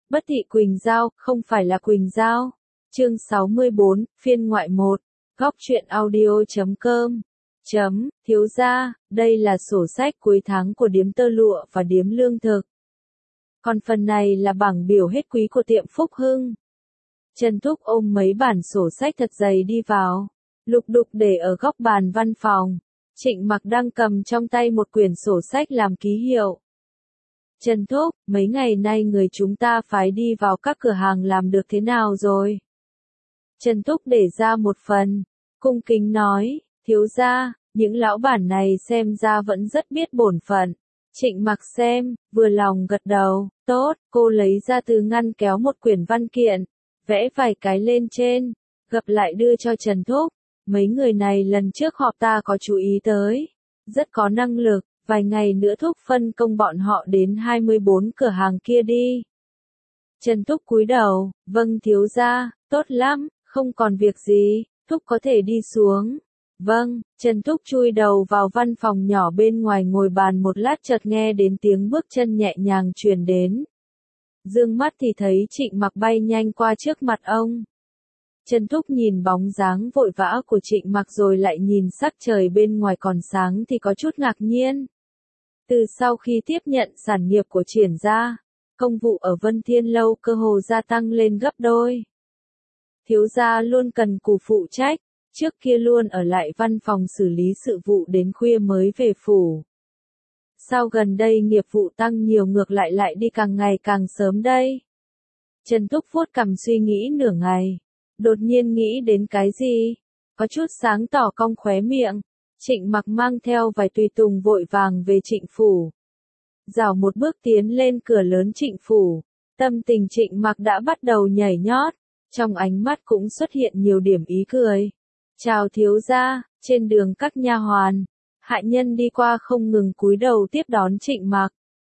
Bất thị Quỳnh Giao, không phải là Quỳnh Giao. Chương 64, phiên ngoại 1. Góc truyện audio.com. Thiếu gia, đây là sổ sách cuối tháng của điếm tơ lụa và điếm lương thực. Còn phần này là bảng biểu hết quý của tiệm Phúc Hưng. Trần Thúc ôm mấy bản sổ sách thật dày đi vào, lục đục để ở góc bàn văn phòng. Trịnh Mặc đang cầm trong tay một quyển sổ sách làm ký hiệu. Trần Thúc, mấy ngày nay người chúng ta phái đi vào các cửa hàng làm được thế nào rồi? Trần Thúc để ra một phần, cung kính nói, thiếu gia, những lão bản này xem ra vẫn rất biết bổn phận. Trịnh Mặc xem, vừa lòng gật đầu, tốt, cô lấy ra từ ngăn kéo một quyển văn kiện, vẽ vài cái lên trên, gập lại đưa cho Trần Thúc. Mấy người này lần trước họp ta có chú ý tới, rất có năng lực, vài ngày nữa Thúc phân công bọn họ đến 24 cửa hàng kia đi. Trần Thúc cúi đầu, vâng thiếu gia, tốt lắm, không còn việc gì, Thúc có thể đi xuống. Vâng, Trần Thúc chui đầu vào văn phòng nhỏ bên ngoài ngồi bàn một lát chợt nghe đến tiếng bước chân nhẹ nhàng truyền đến. Dương mắt thì thấy Trịnh Mặc bay nhanh qua trước mặt ông. Trần Thúc nhìn bóng dáng vội vã của Trịnh Mặc rồi lại nhìn sắc trời bên ngoài còn sáng thì có chút ngạc nhiên. Từ sau khi tiếp nhận sản nghiệp của Triển gia, công vụ ở Vân Thiên Lâu cơ hồ gia tăng lên gấp đôi. Thiếu gia luôn cần cù phụ trách, trước kia luôn ở lại văn phòng xử lý sự vụ đến khuya mới về phủ. Sao gần đây nghiệp vụ tăng nhiều ngược lại đi càng ngày càng sớm đây? Trần Thúc vuốt cằm suy nghĩ nửa ngày, đột nhiên nghĩ đến cái gì, có chút sáng tỏ cong khóe miệng. Trịnh Mặc mang theo vài tùy tùng vội vàng về Trịnh phủ. Rảo một bước tiến lên cửa lớn Trịnh phủ, tâm tình Trịnh Mặc đã bắt đầu nhảy nhót, trong ánh mắt cũng xuất hiện nhiều điểm ý cười. Chào thiếu gia, trên đường các nha hoàn, hạ nhân đi qua không ngừng cúi đầu tiếp đón Trịnh Mặc.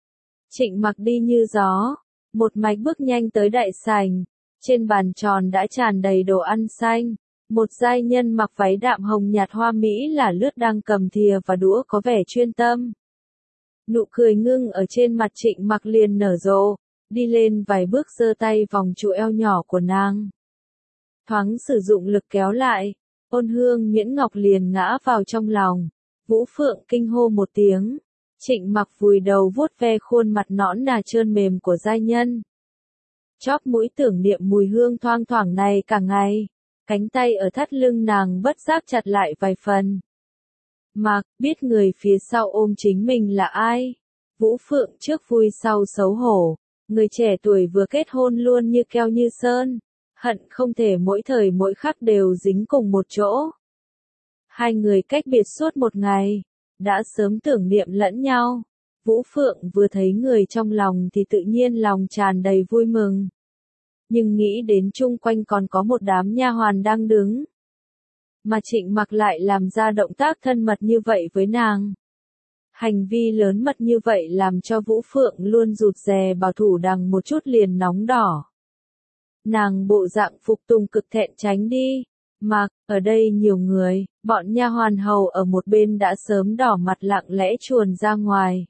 Trịnh Mặc đi như gió, một mạch bước nhanh tới đại sảnh, trên bàn tròn đã tràn đầy đồ ăn xanh. Một giai nhân mặc váy đạm hồng nhạt hoa mỹ là lướt đang cầm thìa và đũa có vẻ chuyên tâm. Nụ cười ngưng ở trên mặt Trịnh Mặc liền nở rộ, đi lên vài bước giơ tay vòng trụ eo nhỏ của nàng. Thoáng sử dụng lực kéo lại, Ôn Hương Miễn Ngọc liền ngã vào trong lòng. Vũ Phượng kinh hô một tiếng, Trịnh Mặc vùi đầu vuốt ve khuôn mặt nõn nà trơn mềm của giai nhân. Chóp mũi tưởng niệm mùi hương thoang thoảng này cả ngày. Cánh tay ở thắt lưng nàng bất giác chặt lại vài phần. Mặc, biết người phía sau ôm chính mình là ai? Vũ Phượng trước vui sau xấu hổ. Người trẻ tuổi vừa kết hôn luôn như keo như sơn. Hận không thể mỗi thời mỗi khắc đều dính cùng một chỗ. Hai người cách biệt suốt một ngày. Đã sớm tưởng niệm lẫn nhau. Vũ Phượng vừa thấy người trong lòng thì tự nhiên lòng tràn đầy vui mừng. Nhưng nghĩ đến chung quanh còn có một đám nha hoàn đang đứng. Mà Trịnh Mặc lại làm ra động tác thân mật như vậy với nàng. Hành vi lớn mật như vậy làm cho Vũ Phượng luôn rụt rè bảo thủ đằng một chút liền nóng đỏ. Nàng bộ dạng phục tùng cực thẹn tránh đi. Mặc, ở đây nhiều người, bọn nha hoàn hầu ở một bên đã sớm đỏ mặt lặng lẽ chuồn ra ngoài.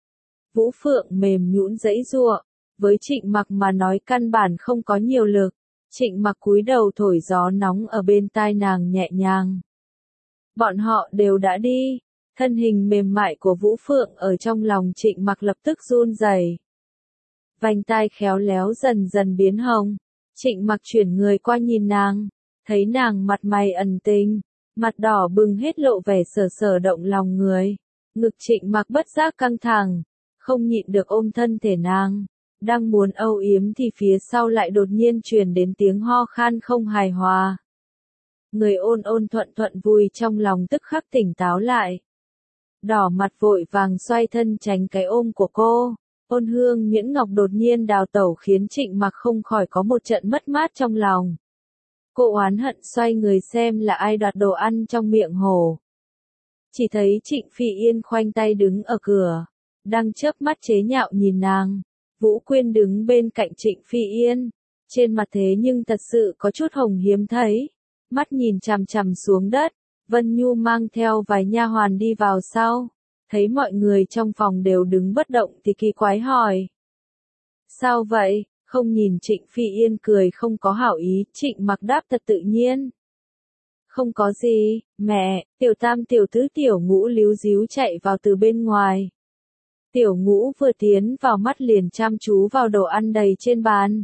Vũ Phượng mềm nhũn giãy giụa. Với Trịnh Mặc mà nói căn bản không có nhiều lực. Trịnh Mặc cúi đầu thổi gió nóng ở bên tai nàng nhẹ nhàng. Bọn họ đều đã đi. Thân hình mềm mại của Vũ Phượng ở trong lòng Trịnh Mặc lập tức run rẩy. Vành tai khéo léo dần dần biến hồng. Trịnh Mặc chuyển người qua nhìn nàng. Thấy nàng mặt mày ẩn tình. Mặt đỏ bừng hết lộ vẻ sở động lòng người. Ngực Trịnh Mặc bất giác căng thẳng. Không nhịn được ôm thân thể nàng. Đang muốn âu yếm thì phía sau lại đột nhiên truyền đến tiếng ho khan không hài hòa. Người ôn thuận vui trong lòng tức khắc tỉnh táo lại. Đỏ mặt vội vàng xoay thân tránh cái ôm của cô. Ôn Hương Miễn Ngọc đột nhiên đào tẩu khiến Trịnh Mặc không khỏi có một trận mất mát trong lòng. Cô oán hận xoay người xem là ai đoạt đồ ăn trong miệng hổ. Chỉ thấy Trịnh Phi Yên khoanh tay đứng ở cửa, đang chớp mắt chế nhạo nhìn nàng. Vũ Quyên đứng bên cạnh Trịnh Phi Yên, trên mặt thế nhưng thật sự có chút hồng hiếm thấy, mắt nhìn chằm chằm xuống đất. Vân Nhu mang theo vài nha hoàn đi vào sau, thấy mọi người trong phòng đều đứng bất động thì kỳ quái hỏi. Sao vậy, Không nhìn Trịnh Phi Yên cười không có hảo ý, Trịnh Mặc đáp thật tự nhiên. Không có gì, mẹ, tiểu tam tiểu tứ tiểu ngũ líu díu chạy vào từ bên ngoài. Tiểu ngũ vừa tiến vào mắt liền chăm chú vào đồ ăn đầy trên bàn.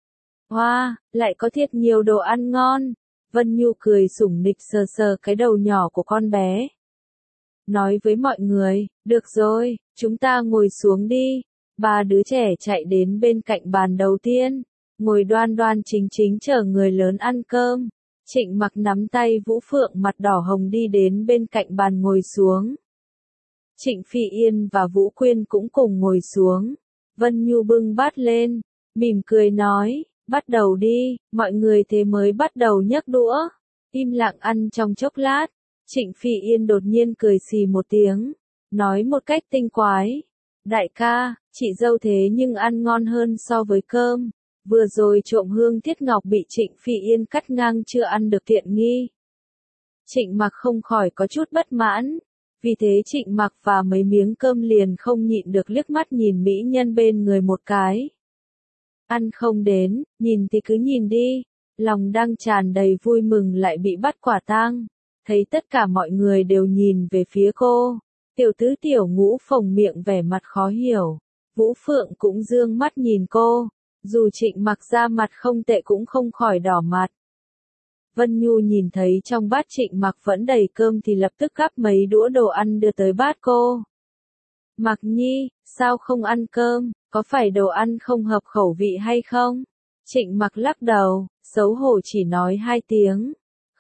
Hoa, lại có thiệt nhiều đồ ăn ngon. Vân Nhu cười sủng nịch sờ sờ cái đầu nhỏ của con bé. Nói với mọi người, được rồi, chúng ta ngồi xuống đi. Ba đứa trẻ chạy đến bên cạnh bàn đầu tiên, ngồi đoan đoan chính chính chờ người lớn ăn cơm. Trịnh Mặc nắm tay Vũ Phượng mặt đỏ hồng đi đến bên cạnh bàn ngồi xuống. Trịnh Phi Yên và Vũ Quyên cũng cùng ngồi xuống. Vân Nhu bưng bát lên, mỉm cười nói, bắt đầu đi, mọi người thế mới bắt đầu nhấc đũa. Im lặng ăn trong chốc lát, Trịnh Phi Yên đột nhiên cười xì một tiếng, nói một cách tinh quái. Đại ca, chị dâu thế nhưng ăn ngon hơn so với cơm. Vừa rồi trộm hương thiết ngọc bị Trịnh Phi Yên cắt ngang chưa ăn được tiện nghi. Trịnh Mặc không khỏi có chút bất mãn. Vì thế Trịnh Mặc và mấy miếng cơm liền không nhịn được liếc mắt nhìn mỹ nhân bên người một cái. Ăn không đến, nhìn thì cứ nhìn đi. Lòng đang tràn đầy vui mừng lại bị bắt quả tang. Thấy tất cả mọi người đều nhìn về phía cô. Tiểu tứ tiểu ngũ phồng miệng vẻ mặt khó hiểu. Vũ Phượng cũng dương mắt nhìn cô. Dù Trịnh Mặc ra mặt không tệ cũng không khỏi đỏ mặt. Vân Nhu nhìn thấy trong bát Trịnh Mặc vẫn đầy cơm thì lập tức gắp mấy đũa đồ ăn đưa tới bát cô. Mặc Nhi, sao không ăn cơm, có phải đồ ăn không hợp khẩu vị hay không? Trịnh Mặc lắc đầu, xấu hổ chỉ nói 2 tiếng.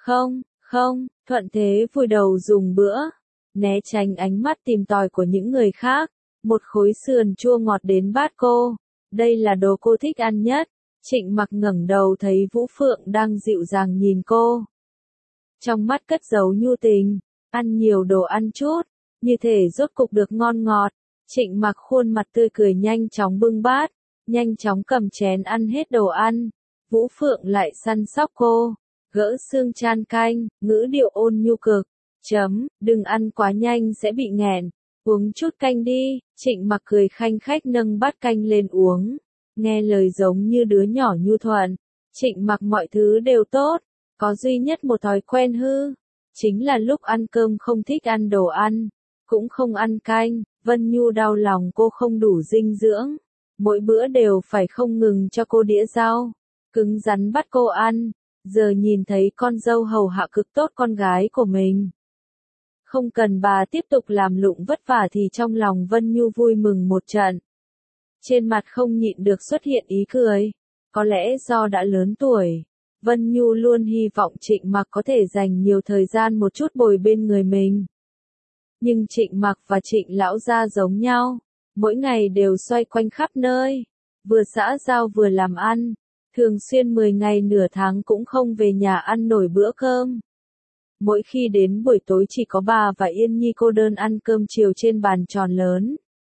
Không, thuận thế vùi đầu dùng bữa. Né tránh ánh mắt tìm tòi của những người khác. Một khối sườn chua ngọt đến bát cô. Đây là đồ cô thích ăn nhất. Trịnh Mặc ngẩng đầu thấy Vũ Phượng đang dịu dàng nhìn cô. Trong mắt cất giấu nhu tình, ăn nhiều đồ ăn chút, như thể rốt cục được ngon ngọt. Trịnh Mặc khuôn mặt tươi cười nhanh chóng bưng bát, nhanh chóng cầm chén ăn hết đồ ăn. Vũ Phượng lại săn sóc cô, gỡ xương chan canh, ngữ điệu ôn nhu cực. Đừng ăn quá nhanh sẽ bị nghẹn, uống chút canh đi. Trịnh Mặc cười khanh khách nâng bát canh lên uống. Nghe lời giống như đứa nhỏ nhu thuận. Trịnh Mặc mọi thứ đều tốt, có duy nhất một thói quen hư. Chính là lúc ăn cơm không thích ăn đồ ăn, cũng không ăn canh. Vân Nhu đau lòng cô không đủ dinh dưỡng. Mỗi bữa đều phải không ngừng cho cô đĩa rau. Cứng rắn bắt cô ăn. Giờ nhìn thấy con dâu hầu hạ cực tốt con gái của mình. Không cần bà tiếp tục làm lụng vất vả thì trong lòng Vân Nhu vui mừng một trận. Trên mặt không nhịn được xuất hiện ý cười. Có lẽ do đã lớn tuổi, Vân Nhu luôn hy vọng Trịnh Mặc có thể dành nhiều thời gian một chút bồi bên người mình. Nhưng Trịnh Mặc và Trịnh lão gia giống nhau, mỗi ngày đều xoay quanh khắp nơi, vừa xã giao vừa làm ăn, thường xuyên 10 ngày nửa tháng cũng không về nhà ăn nổi bữa cơm. Mỗi khi đến buổi tối chỉ có bà và Yên Nhi cô đơn ăn cơm chiều trên bàn tròn lớn.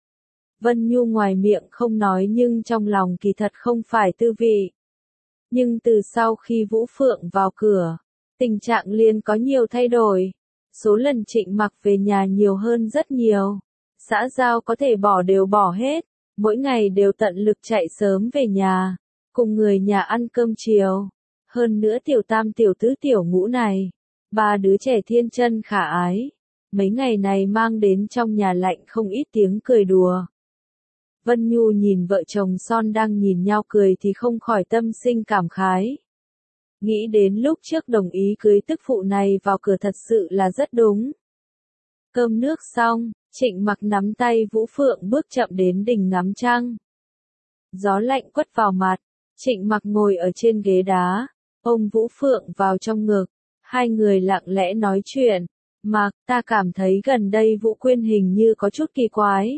Vân Nhu ngoài miệng không nói nhưng trong lòng kỳ thật không phải tư vị. Nhưng từ sau khi Vũ Phượng vào cửa, tình trạng liền có nhiều thay đổi. Số lần Trịnh Mặc về nhà nhiều hơn rất nhiều. Xã giao có thể bỏ đều bỏ hết. Mỗi ngày đều tận lực chạy sớm về nhà, cùng người nhà ăn cơm chiều. Hơn nữa tiểu tam tiểu tứ tiểu ngũ này, 3 đứa trẻ thiên chân khả ái. Mấy ngày này mang đến trong nhà lạnh không ít tiếng cười đùa. Vân Nhu nhìn vợ chồng son đang nhìn nhau cười thì không khỏi tâm sinh cảm khái. Nghĩ đến lúc trước đồng ý cưới tức phụ này vào cửa thật sự là rất đúng. Cơm nước xong, Trịnh Mặc nắm tay Vũ Phượng bước chậm đến đỉnh ngắm trăng. Gió lạnh quất vào mặt, Trịnh Mặc ngồi ở trên ghế đá, ôm Vũ Phượng vào trong ngực. Hai người lặng lẽ nói chuyện. Mặc, ta cảm thấy gần đây Vũ Quyên hình như có chút kỳ quái.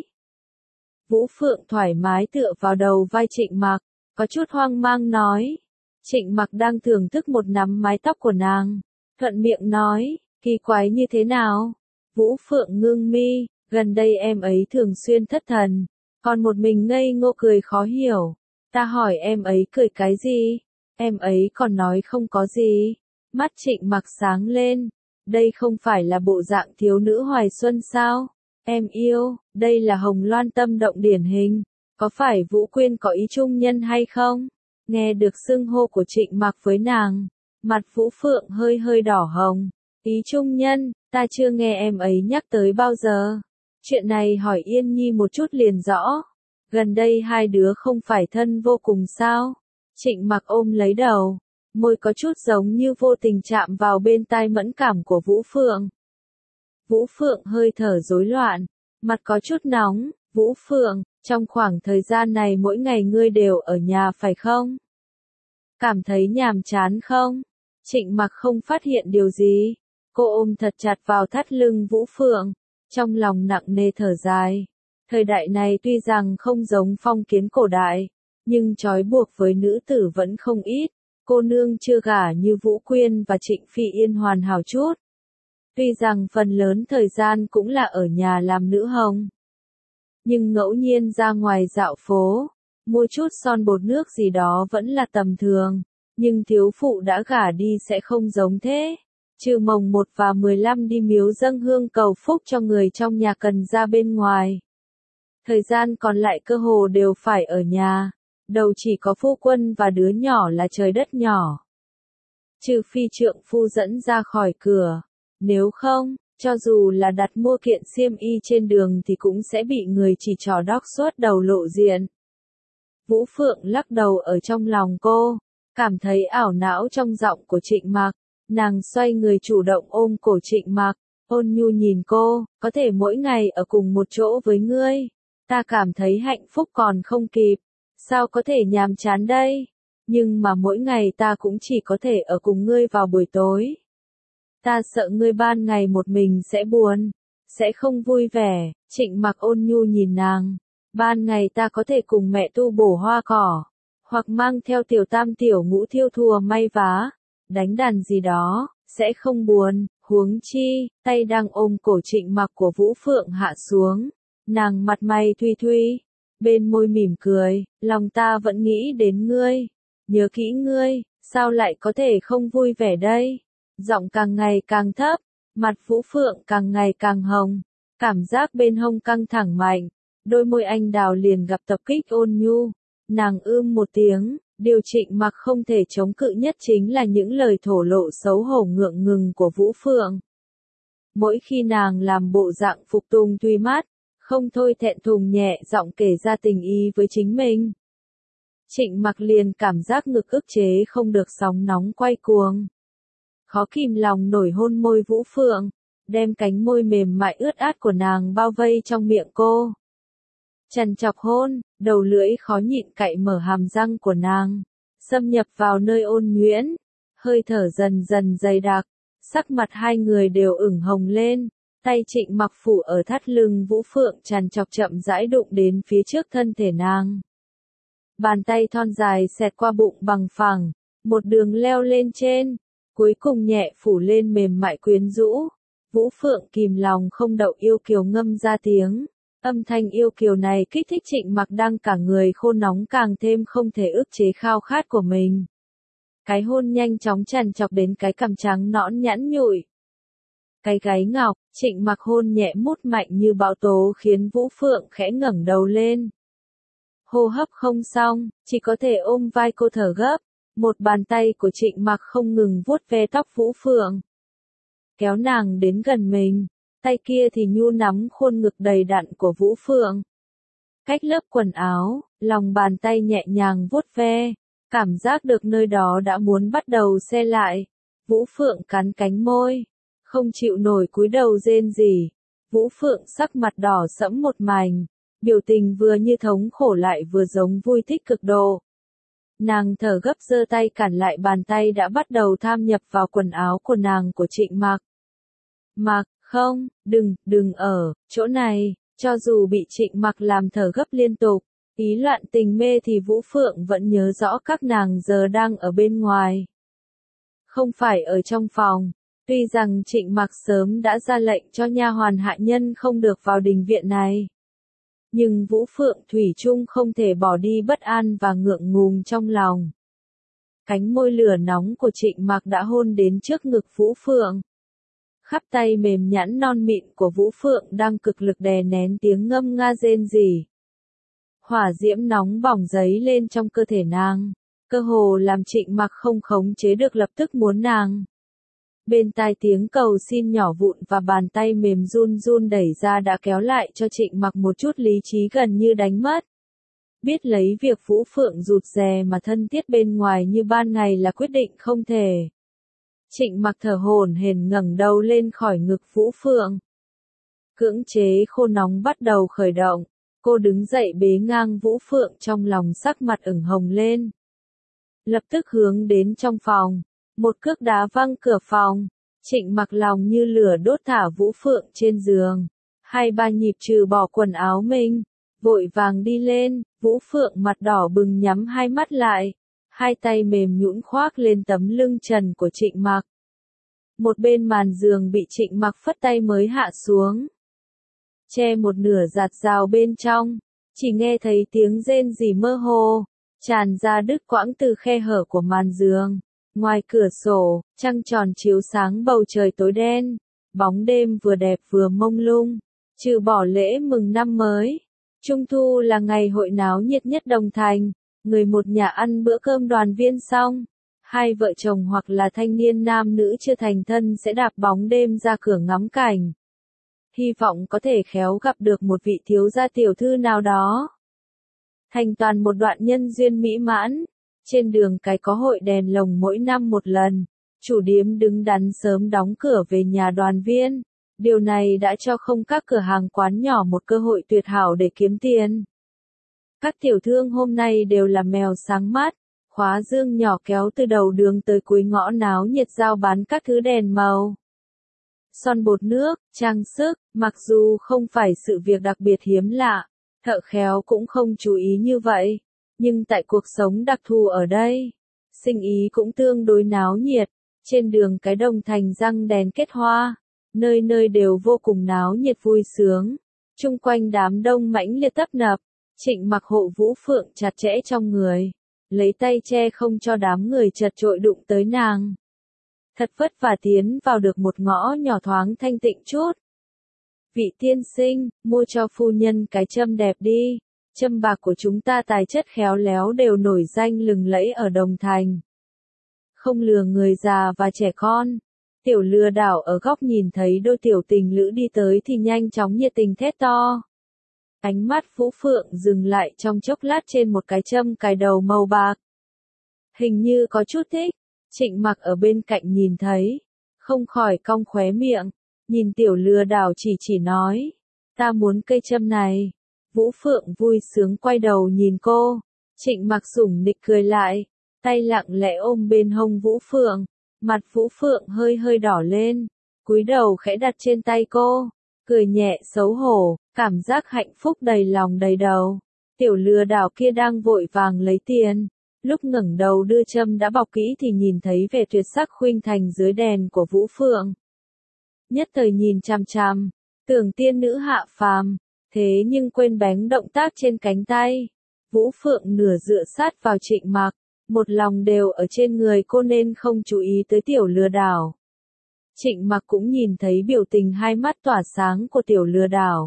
Vũ Phượng thoải mái tựa vào đầu vai Trịnh Mặc, có chút hoang mang nói. Trịnh Mặc đang thưởng thức một nắm mái tóc của nàng, thuận miệng nói, kỳ quái như thế nào? Vũ Phượng ngưng mi, gần đây em ấy thường xuyên thất thần, còn một mình ngây ngô cười khó hiểu. Ta hỏi em ấy cười cái gì? Em ấy còn nói không có gì. Mắt Trịnh Mặc sáng lên, đây không phải là bộ dạng thiếu nữ hoài xuân sao? Em yêu, đây là hồng loan tâm động điển hình. Có phải Vũ Quyên có ý trung nhân hay không? Nghe được xưng hô của Trịnh Mặc với nàng, mặt Vũ Phượng hơi hơi đỏ hồng. Ý trung nhân, ta chưa nghe em ấy nhắc tới bao giờ. Chuyện này hỏi Yên Nhi một chút liền rõ. Gần đây hai đứa không phải thân vô cùng sao? Trịnh Mặc ôm lấy đầu, môi có chút giống như vô tình chạm vào bên tai mẫn cảm của Vũ Phượng. Vũ Phượng hơi thở rối loạn, mặt có chút nóng. Vũ Phượng, trong khoảng thời gian này mỗi ngày ngươi đều ở nhà phải không? Cảm thấy nhàm chán không? Trịnh Mặc không phát hiện điều gì. Cô ôm thật chặt vào thắt lưng Vũ Phượng, trong lòng nặng nề thở dài. Thời đại này tuy rằng không giống phong kiến cổ đại, nhưng trói buộc với nữ tử vẫn không ít. Cô nương chưa gả như Vũ Quyên và Trịnh Phi Yên hoàn hảo chút. Tuy rằng phần lớn thời gian cũng là ở nhà làm nữ hồng, nhưng ngẫu nhiên ra ngoài dạo phố, mua chút son bột nước gì đó vẫn là tầm thường. Nhưng thiếu phụ đã gả đi sẽ không giống thế. Trừ mồng 1 và 15 đi miếu dâng hương cầu phúc cho người trong nhà cần ra bên ngoài. Thời gian còn lại cơ hồ đều phải ở nhà. Đầu chỉ có phu quân và đứa nhỏ là trời đất nhỏ. Trừ phi trượng phu dẫn ra khỏi cửa. Nếu không, cho dù là đặt mua kiện xiêm y trên đường thì cũng sẽ bị người chỉ trỏ đóc suốt đầu lộ diện. Vũ Phượng lắc đầu ở trong lòng cô, cảm thấy ảo não trong giọng của Trịnh Mặc. Nàng xoay người chủ động ôm cổ Trịnh Mặc, ôn nhu nhìn cô, có thể mỗi ngày ở cùng một chỗ với ngươi. Ta cảm thấy hạnh phúc còn không kịp, sao có thể nhàm chán đây? Nhưng mà mỗi ngày ta cũng chỉ có thể ở cùng ngươi vào buổi tối. Ta sợ ngươi ban ngày một mình sẽ buồn, sẽ không vui vẻ. Trịnh Mặc ôn nhu nhìn nàng. Ban ngày ta có thể cùng mẹ tu bổ hoa cỏ, hoặc mang theo tiểu tam tiểu ngũ thiêu thùa may vá, đánh đàn gì đó, sẽ không buồn. Huống chi, tay đang ôm cổ Trịnh Mặc của Vũ Phượng hạ xuống. Nàng mặt mày thuy thuy, bên môi mỉm cười, lòng ta vẫn nghĩ đến ngươi, nhớ kỹ ngươi, sao lại có thể không vui vẻ đây? Giọng càng ngày càng thấp, mặt Vũ Phượng càng ngày càng hồng, cảm giác bên hông căng thẳng mạnh, đôi môi anh đào liền gặp tập kích ôn nhu. Nàng một tiếng, điều Trịnh Mặc không thể chống cự nhất chính là những lời thổ lộ xấu hổ ngượng ngùng của Vũ Phượng. Mỗi khi nàng làm bộ dạng phục tùng tùy mát, không thôi thẹn thùng nhẹ giọng kể ra tình ý với chính mình. Trịnh Mặc liền cảm giác ngực ức chế không được sóng nóng quay cuồng. Khó kìm lòng nổi hôn môi Vũ Phượng, đem cánh môi mềm mại ướt át của nàng bao vây trong miệng cô. Trằn trọc hôn, đầu lưỡi khó nhịn cạy mở hàm răng của nàng, xâm nhập vào nơi ôn nhuyễn, hơi thở dần dần dày đặc, sắc mặt hai người đều ửng hồng lên. Tay Trịnh Mặc phủ ở thắt lưng Vũ Phượng trằn trọc chậm rãi đụng đến phía trước thân thể nàng. Bàn tay thon dài xẹt qua bụng bằng phẳng, một đường leo lên trên, cuối cùng nhẹ phủ lên mềm mại quyến rũ. Vũ Phượng kìm lòng không đậu yêu kiều ngâm ra tiếng. Âm thanh yêu kiều này kích thích Trịnh Mặc đang cả người khô nóng càng thêm không thể ức chế khao khát của mình. Cái hôn nhanh chóng trằn trọc đến cái cằm trắng nõn nhẵn nhụi. Cái gáy ngọc, Trịnh Mặc hôn nhẹ mút mạnh như bão tố khiến Vũ Phượng khẽ ngẩng đầu lên. Hô hấp không xong, chỉ có thể ôm vai cô thở gấp. Một bàn tay của Trịnh Mặc không ngừng vuốt ve tóc Vũ Phượng, kéo nàng đến gần mình, tay kia thì nhu nắm khuôn ngực đầy đặn của Vũ Phượng. Cách lớp quần áo, lòng bàn tay nhẹ nhàng vuốt ve, cảm giác được nơi đó đã muốn bắt đầu se lại. Vũ Phượng cắn cánh môi, không chịu nổi cúi đầu rên rỉ. Vũ Phượng sắc mặt đỏ sẫm một mảnh, biểu tình vừa như thống khổ lại vừa giống vui thích cực độ. Nàng thở gấp giơ tay cản lại bàn tay đã bắt đầu tham nhập vào quần áo của nàng của Trịnh Mặc. Mặc, không, đừng ở chỗ này. Cho dù bị Trịnh Mặc làm thở gấp liên tục, ý loạn tình mê thì Vũ Phượng vẫn nhớ rõ các nàng giờ đang ở bên ngoài. Không phải ở trong phòng. Tuy rằng Trịnh Mặc sớm đã ra lệnh cho nha hoàn hạ nhân không được vào đình viện này, nhưng Vũ Phượng thủy chung không thể bỏ đi bất an và ngượng ngùng trong lòng. Cánh môi lửa nóng của Trịnh Mặc đã hôn đến trước ngực Vũ Phượng. Khắp tay mềm nhẵn non mịn của Vũ Phượng đang cực lực đè nén tiếng ngâm nga rên rỉ. Hỏa diễm nóng bỏng dấy lên trong cơ thể nàng, cơ hồ làm Trịnh Mặc không khống chế được lập tức muốn nàng. Bên tai tiếng cầu xin nhỏ vụn và bàn tay mềm run run đẩy ra đã kéo lại cho Trịnh Mặc một chút lý trí gần như đánh mất. Biết lấy việc Vũ Phượng rụt rè mà thân thiết bên ngoài như ban ngày là quyết định không thể. Trịnh Mặc thở hổn hển ngẩng đầu lên khỏi ngực Vũ Phượng. Cưỡng chế khô nóng bắt đầu khởi động, cô đứng dậy bế ngang Vũ Phượng trong lòng sắc mặt ửng hồng lên. Lập tức hướng đến trong phòng, một cước đá văng cửa phòng, Trịnh Mặc lòng như lửa đốt thả Vũ Phượng trên giường. 2-3 nhịp trừ bỏ quần áo mình, vội vàng đi lên, Vũ Phượng mặt đỏ bừng nhắm hai mắt lại, hai tay mềm nhũn khoác lên tấm lưng trần của Trịnh Mặc. Một bên màn giường bị Trịnh Mặc phất tay mới hạ xuống. Che một nửa giạt rào bên trong, chỉ nghe thấy tiếng rên rỉ mơ hồ, tràn ra đứt quãng từ khe hở của màn giường. Ngoài cửa sổ, trăng tròn chiếu sáng bầu trời tối đen, bóng đêm vừa đẹp vừa mông lung. Trừ bỏ lễ mừng năm mới, Trung thu là ngày hội náo nhiệt nhất Đồng Thành, người một nhà ăn bữa cơm đoàn viên xong, hai vợ chồng hoặc là thanh niên nam nữ chưa thành thân sẽ đạp bóng đêm ra cửa ngắm cảnh. Hy vọng có thể khéo gặp được một vị thiếu gia tiểu thư nào đó. Thành toàn một đoạn nhân duyên mỹ mãn. Trên đường cái có hội đèn lồng mỗi năm một lần, chủ điếm đứng đắn sớm đóng cửa về nhà đoàn viên. Điều này đã cho không các cửa hàng quán nhỏ một cơ hội tuyệt hảo để kiếm tiền. Các tiểu thương hôm nay đều là mèo sáng mắt, khóa dương nhỏ kéo từ đầu đường tới cuối ngõ náo nhiệt giao bán các thứ đèn màu. Son bột nước, trang sức, mặc dù không phải sự việc đặc biệt hiếm lạ, thợ khéo cũng không chú ý như vậy. Nhưng tại cuộc sống đặc thù ở đây, sinh ý cũng tương đối náo nhiệt, trên đường cái Đồng Thành răng đèn kết hoa, nơi nơi đều vô cùng náo nhiệt vui sướng, chung quanh đám đông mãnh liệt tấp nập, Trịnh Mặc hộ Vũ Phượng chặt chẽ trong người, lấy tay che không cho đám người chật chội đụng tới nàng. Thật vất vả tiến vào được một ngõ nhỏ thoáng thanh tịnh chút. Vị tiên sinh, mua cho phu nhân cái châm đẹp đi. Châm bạc của chúng ta tài chất khéo léo đều nổi danh lừng lẫy ở Đồng Thành. Không lừa người già và trẻ con. Tiểu lừa đảo ở góc nhìn thấy đôi tiểu tình lữ đi tới thì nhanh chóng nhiệt tình thét to. Ánh mắt Vũ Phượng dừng lại trong chốc lát trên một cái châm cài đầu màu bạc. Hình như có chút thích. Trịnh Mặc ở bên cạnh nhìn thấy, không khỏi cong khóe miệng, nhìn tiểu lừa đảo chỉ nói, ta muốn cây châm này. Vũ Phượng vui sướng quay đầu nhìn cô, Trịnh Mặc sủng nịch cười lại, tay lặng lẽ ôm bên hông Vũ Phượng, mặt Vũ Phượng hơi hơi đỏ lên, cúi đầu khẽ đặt trên tay cô, cười nhẹ xấu hổ, cảm giác hạnh phúc đầy lòng đầy đầu. Tiểu lừa đảo kia đang vội vàng lấy tiền, lúc ngẩng đầu đưa châm đã bọc kỹ thì nhìn thấy vẻ tuyệt sắc khuynh thành dưới đèn của Vũ Phượng. Nhất thời nhìn chằm chằm, tưởng tiên nữ hạ phàm. Thế nhưng quên bén động tác trên cánh tay. Vũ Phượng nửa dựa sát vào Trịnh Mặc, một lòng đều ở trên người cô nên không chú ý tới tiểu lừa đảo. Trịnh Mặc cũng nhìn thấy biểu tình hai mắt tỏa sáng của tiểu lừa đảo.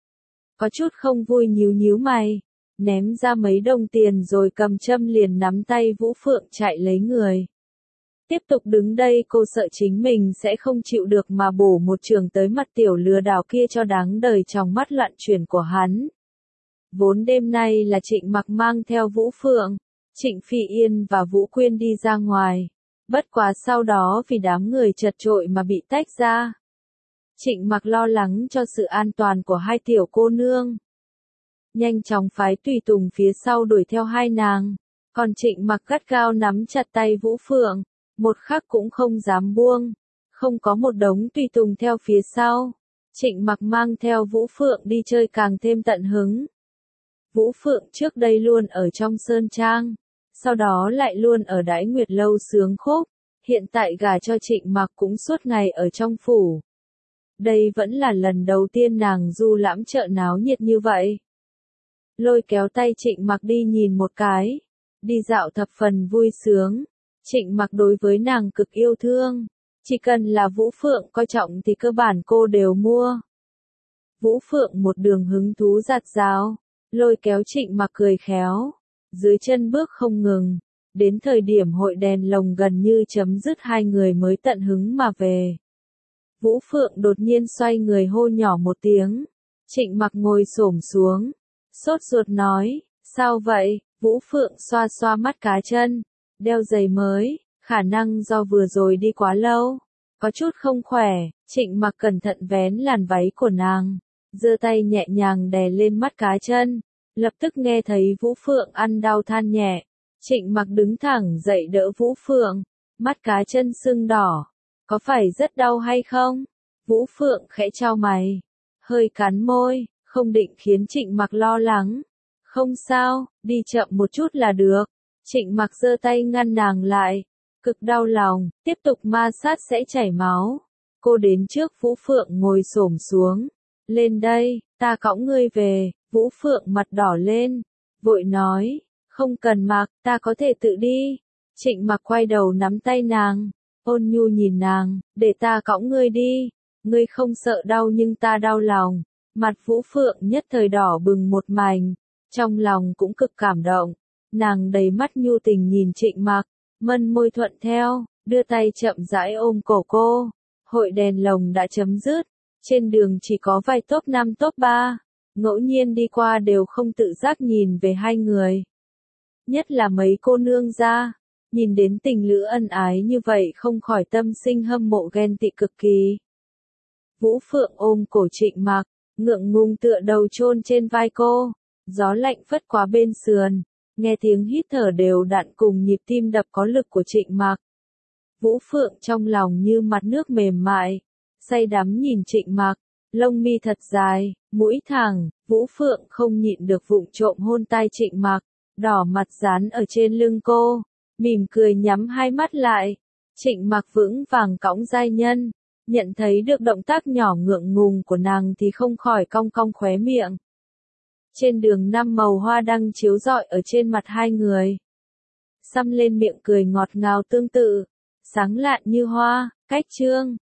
Có chút không vui nhíu nhíu mày, ném ra mấy đồng tiền rồi cầm châm liền nắm tay Vũ Phượng chạy lấy người. Tiếp tục đứng đây cô sợ chính mình sẽ không chịu được mà bổ một trường tới mặt tiểu lừa đảo kia cho đáng đời trong mắt loạn chuyển của hắn. Vốn đêm nay là Trịnh Mặc mang theo Vũ Phượng, Trịnh Phi Yên và Vũ Quyên đi ra ngoài. Bất quá sau đó vì đám người chật chội mà bị tách ra. Trịnh Mặc lo lắng cho sự an toàn của hai tiểu cô nương. Nhanh chóng phái tùy tùng phía sau đuổi theo hai nàng. Còn Trịnh Mặc gắt gao nắm chặt tay Vũ Phượng. Một khắc cũng không dám buông, không có một đống tùy tùng theo phía sau. Trịnh Mặc mang theo Vũ Phượng đi chơi càng thêm tận hứng. Vũ Phượng trước đây luôn ở trong Sơn Trang, sau đó lại luôn ở Đãi Nguyệt Lâu sướng khúc, hiện tại gả cho Trịnh Mặc cũng suốt ngày ở trong phủ. Đây vẫn là lần đầu tiên nàng du lãm chợ náo nhiệt như vậy. Lôi kéo tay Trịnh Mặc đi nhìn một cái, đi dạo thập phần vui sướng. Trịnh Mặc đối với nàng cực yêu thương, chỉ cần là Vũ Phượng coi trọng thì cơ bản cô đều mua. Vũ Phượng một đường hứng thú dạt dào, lôi kéo Trịnh Mặc cười khéo, dưới chân bước không ngừng, đến thời điểm hội đèn lồng gần như chấm dứt hai người mới tận hứng mà về. Vũ Phượng đột nhiên xoay người hô nhỏ một tiếng, Trịnh Mặc ngồi xổm xuống, sốt ruột nói, sao vậy? Vũ Phượng xoa xoa mắt cá chân, đeo giày mới, khả năng do vừa rồi đi quá lâu, có chút không khỏe. Trịnh Mặc cẩn thận vén làn váy của nàng, giơ tay nhẹ nhàng đè lên mắt cá chân, lập tức nghe thấy Vũ Phượng ăn đau than nhẹ. Trịnh Mặc đứng thẳng dậy đỡ Vũ Phượng, mắt cá chân sưng đỏ, có phải rất đau hay không? Vũ Phượng khẽ chau mày, hơi cắn môi, không định khiến Trịnh Mặc lo lắng. Không sao, đi chậm một chút là được. Trịnh Mặc giơ tay ngăn nàng lại, cực đau lòng, tiếp tục ma sát sẽ chảy máu. Cô đến trước Vũ Phượng ngồi xổm xuống, lên đây, ta cõng ngươi về. Vũ Phượng mặt đỏ lên, vội nói, không cần Mặc, ta có thể tự đi. Trịnh Mặc quay đầu nắm tay nàng, ôn nhu nhìn nàng, để ta cõng ngươi đi, ngươi không sợ đau nhưng ta đau lòng. Mặt Vũ Phượng nhất thời đỏ bừng một mảnh, trong lòng cũng cực cảm động, nàng đầy mắt nhu tình nhìn Trịnh Mặc, mân môi thuận theo, đưa tay chậm rãi ôm cổ cô. Hội đèn lồng đã chấm dứt, trên đường chỉ có vài top 5 top 3, ngẫu nhiên đi qua đều không tự giác nhìn về hai người. Nhất là mấy cô nương gia, nhìn đến tình lữ ân ái như vậy không khỏi tâm sinh hâm mộ ghen tị cực kỳ. Vũ Phượng ôm cổ Trịnh Mặc, ngượng ngùng tựa đầu chôn trên vai cô, gió lạnh phất qua bên sườn, nghe tiếng hít thở đều đặn cùng nhịp tim đập có lực của Trịnh Mặc. Vũ Phượng trong lòng như mặt nước mềm mại, say đắm nhìn Trịnh Mặc, lông mi thật dài, mũi thẳng, Vũ Phượng không nhịn được vụng trộm hôn tai Trịnh Mặc, đỏ mặt dán ở trên lưng cô, mỉm cười nhắm hai mắt lại. Trịnh Mặc vững vàng cõng giai nhân, nhận thấy được động tác nhỏ ngượng ngùng của nàng thì không khỏi cong cong khóe miệng. Trên đường 5 màu hoa đăng chiếu rọi ở trên mặt hai người. Xăm lên miệng cười ngọt ngào tương tự, sáng lạn như hoa. Cách chương